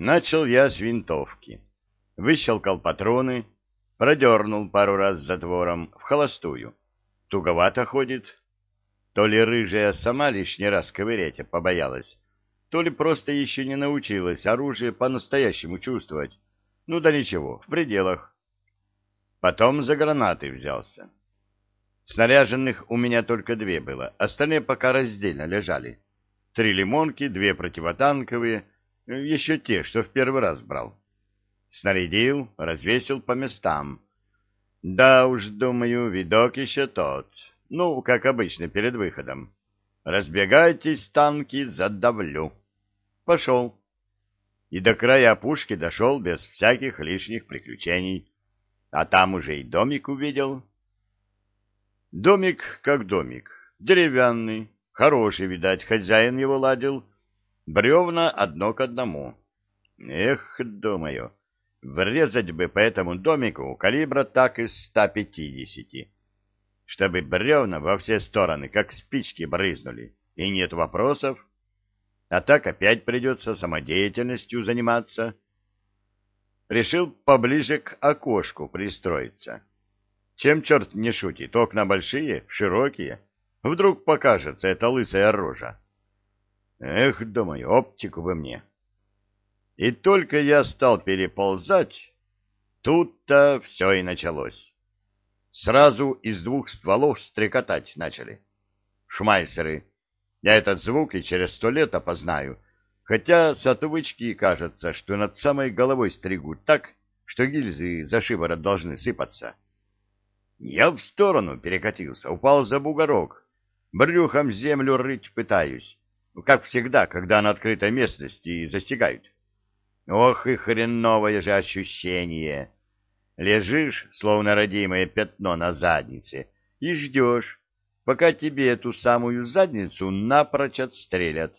Начал я с винтовки. Выщелкал патроны, продернул пару раз затвором в холостую. Туговато ходит. То ли рыжая сама лишний раз ковырять побоялась, то ли просто еще не научилась оружие по-настоящему чувствовать. Ну да ничего, в пределах. Потом за гранаты взялся. Снаряженных у меня только две было, остальные пока раздельно лежали. 3 лимонки, 2 противотанковые, еще те, что в первый раз брал. Снарядил, развесил по местам. Да уж, думаю, видок еще тот. Ну, как обычно, перед выходом. Разбегайтесь, танки, задавлю. Пошел. И до края опушки дошел без всяких лишних приключений. А там уже и домик увидел. Домик как домик, деревянный, хороший, видать, хозяин его ладил. Бревна одно к одному. Эх, думаю, врезать бы по этому домику калибра так из 150, чтобы бревна во все стороны, как спички, брызнули, и нет вопросов. А так опять придется самодеятельностью заниматься. Решил поближе к окошку пристроиться. Чем черт не шутит, окна большие, широкие. Вдруг покажется эта лысая рожа. Эх, думаю, оптику бы мне. И только я стал переползать, тут-то все и началось. Сразу из 2 стволов стрекотать начали. Шмайсеры. Я этот звук и через 100 лет опознаю, хотя с отвычки кажется, что над самой головой стригут так, что гильзы за шиворот должны сыпаться. Я в сторону перекатился, упал за бугорок, брюхом землю рыть пытаюсь, как всегда, когда на открытой местности застигают. Ох и хреновое же ощущение! Лежишь, словно родимое пятно на заднице, и ждешь, пока тебе эту самую задницу напрочь отстрелят.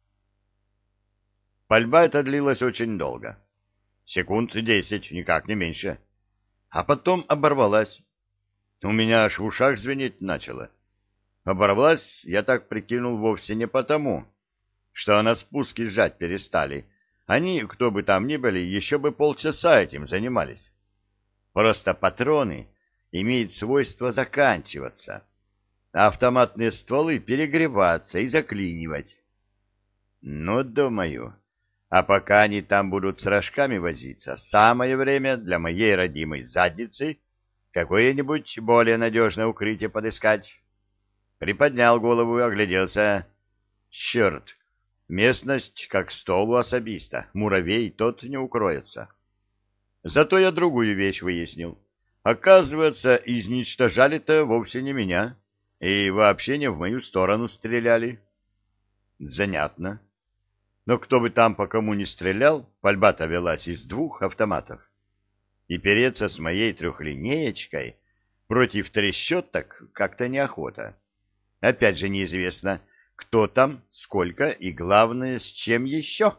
Пальба эта длилась очень долго. Секунд 10, никак не меньше. А потом оборвалась. У меня аж в ушах звенеть начало. Оборвалась, я так прикинул, вовсе не потому, что на спуске сжать перестали. Они, кто бы там ни были, еще бы полчаса этим занимались. Просто патроны имеют свойство заканчиваться, а автоматные стволы перегреваться и заклинивать. Ну, думаю, а пока они там будут с рожками возиться, самое время для моей родимой задницы какое-нибудь более надежное укрытие подыскать. Приподнял голову и огляделся. Черт, местность как стол у особиста, муравей тот не укроется. Зато я другую вещь выяснил. Оказывается, изничтожали-то вовсе не меня, и вообще не в мою сторону стреляли. Занятно. Но кто бы там по кому ни стрелял, пальба-то велась из 2 автоматов. И переться с моей трехлинеечкой против трещоток как-то неохота. Опять же неизвестно, кто там, сколько и, главное, с чем еще.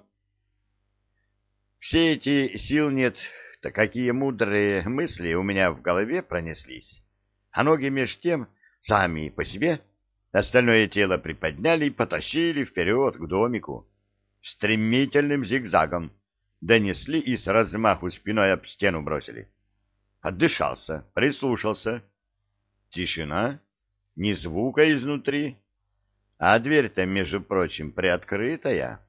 Все эти сил нет-то какие мудрые мысли у меня в голове пронеслись. А ноги меж тем сами по себе остальное тело приподняли и потащили вперед к домику. Стремительным зигзагом донесли и с размаху спиной об стену бросили. Отдышался, прислушался. Тишина, ни звука изнутри, а дверь-то, между прочим, приоткрытая.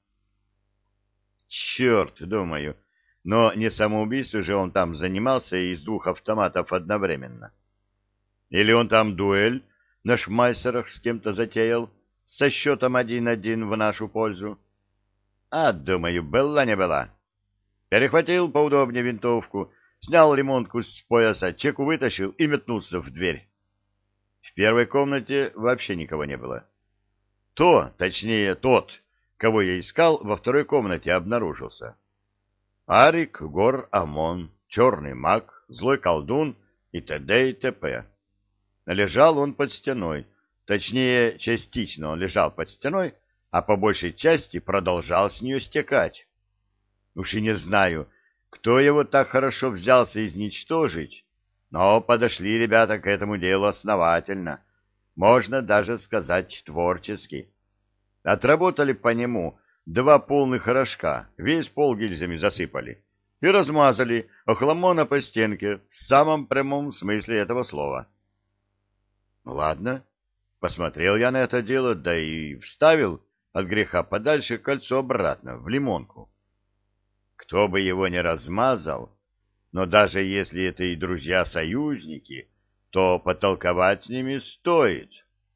Черт, думаю, но не самоубийство же он там занимался из 2 автоматов одновременно. Или он там дуэль на шмайсерах с кем-то затеял со счетом 1-1 в нашу пользу. А, думаю, была не была. Перехватил поудобнее винтовку, снял лимонку с пояса, чеку вытащил и метнулся в дверь. В первой комнате вообще никого не было. Точнее, тот, кого я искал, во второй комнате обнаружился. Арик Гор Амон, черный маг, злой колдун и т.д. и т.п. Лежал он под стеной, точнее, частично он лежал под стеной, а по большей части продолжал с нее стекать. Уж и не знаю, кто его так хорошо взялся изничтожить, но подошли ребята к этому делу основательно, можно даже сказать творчески. Отработали по нему 2 полных рожка, весь пол гильзами засыпали и размазали охламона по стенке в самом прямом смысле этого слова. Ладно, посмотрел я на это дело, да и вставил от греха подальше кольцо обратно в лимонку. Кто бы его не размазал, но даже если это и друзья-союзники, то потолковать с ними стоит.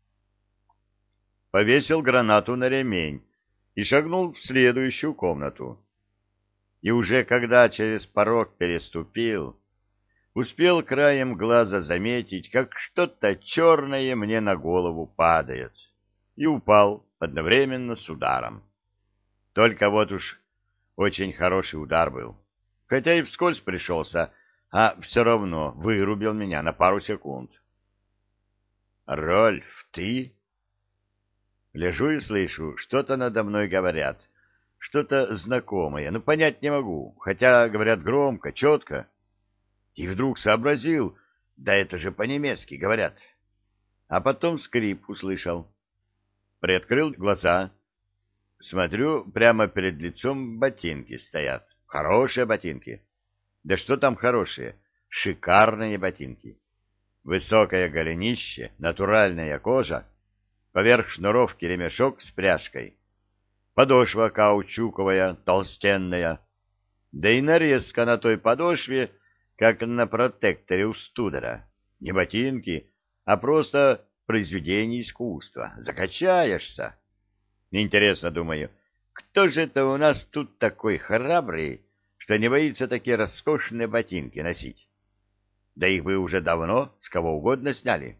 Повесил гранату на ремень и шагнул в следующую комнату. И уже когда через порог переступил, успел краем глаза заметить, как что-то черное мне на голову падает, и упал одновременно с ударом. Только вот уж очень хороший удар был, хотя и вскользь пришелся, а все равно вырубил меня на пару секунд. «Рольф, ты?» Лежу и слышу, что-то надо мной говорят, что-то знакомое, но понять не могу, хотя говорят громко, четко. И вдруг сообразил, да это же по-немецки говорят. А потом скрип услышал. Приоткрыл глаза. Смотрю, прямо перед лицом ботинки стоят. Хорошие ботинки. Да что там хорошие? Шикарные ботинки. Высокое голенище, натуральная кожа, поверх шнуровки ремешок с пряжкой. Подошва каучуковая, толстенная. Да и нарезка на той подошве, как на протекторе у Студера. Не ботинки, а просто произведение искусства. Закачаешься. Интересно, думаю, кто же это у нас тут такой храбрый, что не боится такие роскошные ботинки носить? Да их бы уже давно с кого угодно сняли.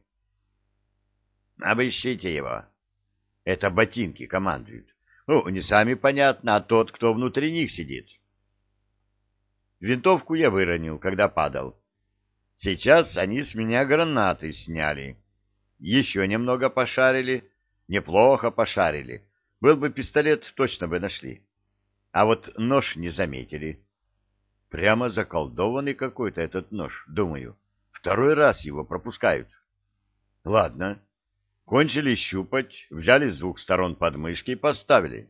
Обыщите его. Это ботинки командуют. Ну, не сами понятно, а тот, кто внутри них сидит. Винтовку я выронил, когда падал. Сейчас они с меня гранаты сняли. Еще немного пошарили. Неплохо пошарили. Был бы пистолет, точно бы нашли. А вот нож не заметили. Прямо заколдованный какой-то этот нож, думаю. Второй раз его пропускают. Ладно. Кончили щупать, взяли с 2 сторон подмышки и поставили.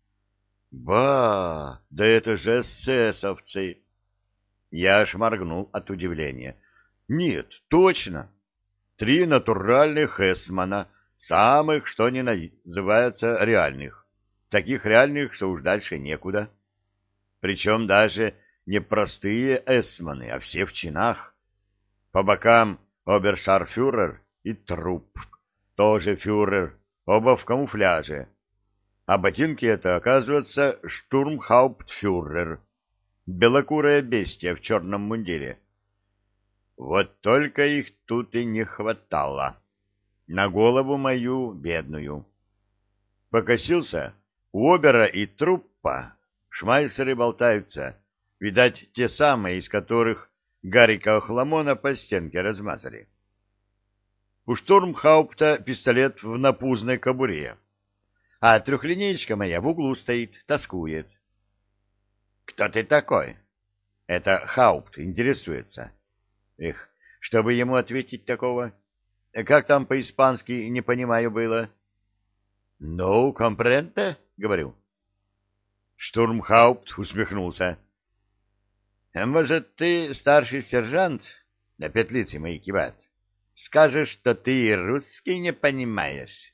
Ба, да это же эсэсовцы! Я аж моргнул от удивления. Нет, точно. 3 натуральных эсмана, самых, что ни называется, реальных. Таких реальных, что уж дальше некуда. Причем даже не простые эсманы, а все в чинах. По бокам обершарфюрер и труп. Тоже фюрер, оба в камуфляже. А ботинки это, оказывается, штурмхауптфюрер. Белокурое бестия в черном мундире. Вот только их тут и не хватало. На голову мою бедную. Покосился, у обера и труппа шмайсеры болтаются. Видать, те самые, из которых Гарика Охламона по стенке размазали. У штурмхаупта пистолет в напузной кобуре, а трехлинеечка моя в углу стоит, тоскует. «Кто ты такой?» Это Хаупт интересуется. Эх, чтобы ему ответить такого. Как там по-испански, не понимаю, было? «No comprende?» — говорю. Штурмхаупт усмехнулся. «Может, ты, старший сержант?» — на петлицы мои кивает. «Скажешь, что ты и русский не понимаешь?»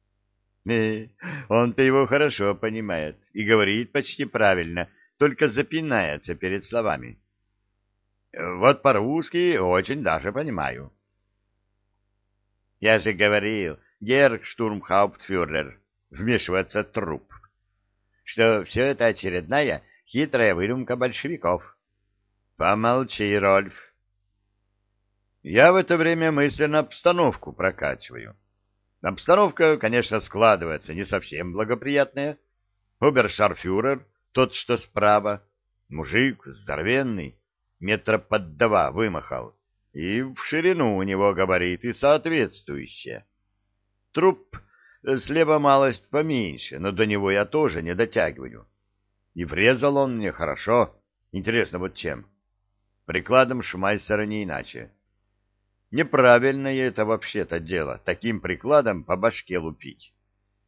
Он-то его хорошо понимает и говорит почти правильно, только запинается перед словами. Вот по-русски очень даже понимаю. Я же говорил, герр штурмхауптфюрер, вмешивается труп, что все это очередная хитрая выдумка большевиков. Помолчи, Рольф. Я в это время мысленно обстановку прокачиваю. Обстановка, конечно, складывается не совсем благоприятная. Обершарфюрер, тот, что справа, мужик здоровенный, 2 метра под 2 вымахал, и в ширину у него габариты соответствующие. Труп слева малость поменьше, но до него я тоже не дотягиваю. И врезал он мне хорошо. Интересно, вот чем? Прикладом шмайсера не иначе. Неправильное это вообще-то дело, таким прикладом по башке лупить.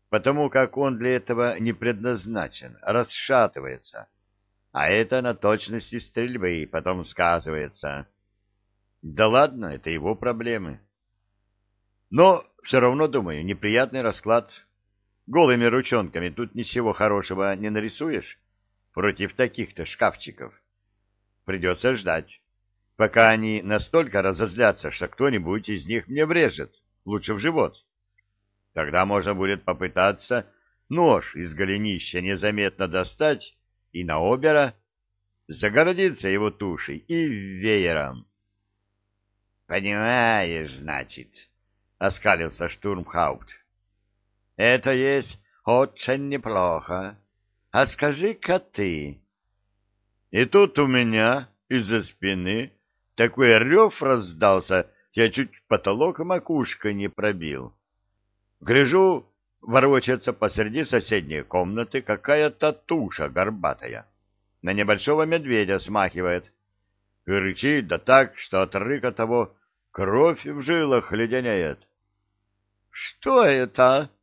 потому как он для этого не предназначен, расшатывается. А это на точности стрельбы потом сказывается. Да ладно, это его проблемы. Но все равно, думаю, неприятный расклад. Голыми ручонками тут ничего хорошего не нарисуешь против таких-то шкафчиков. Придется ждать, пока они настолько разозлятся, что кто-нибудь из них мне врежет, лучше в живот. Тогда можно будет попытаться нож из голенища незаметно достать и на обера загородиться его тушей и веером. — Понимаешь, значит, — оскалился штурмхаупт. — Это есть очень неплохо. А скажи-ка ты... И тут у меня из-за спины такой рев раздался, я чуть потолок макушкой не пробил. Гляжу, ворочается посреди соседней комнаты какая-то туша горбатая. На небольшого медведя смахивает. И рычит, да так, что от рыка того кровь в жилах леденеет. — Что это?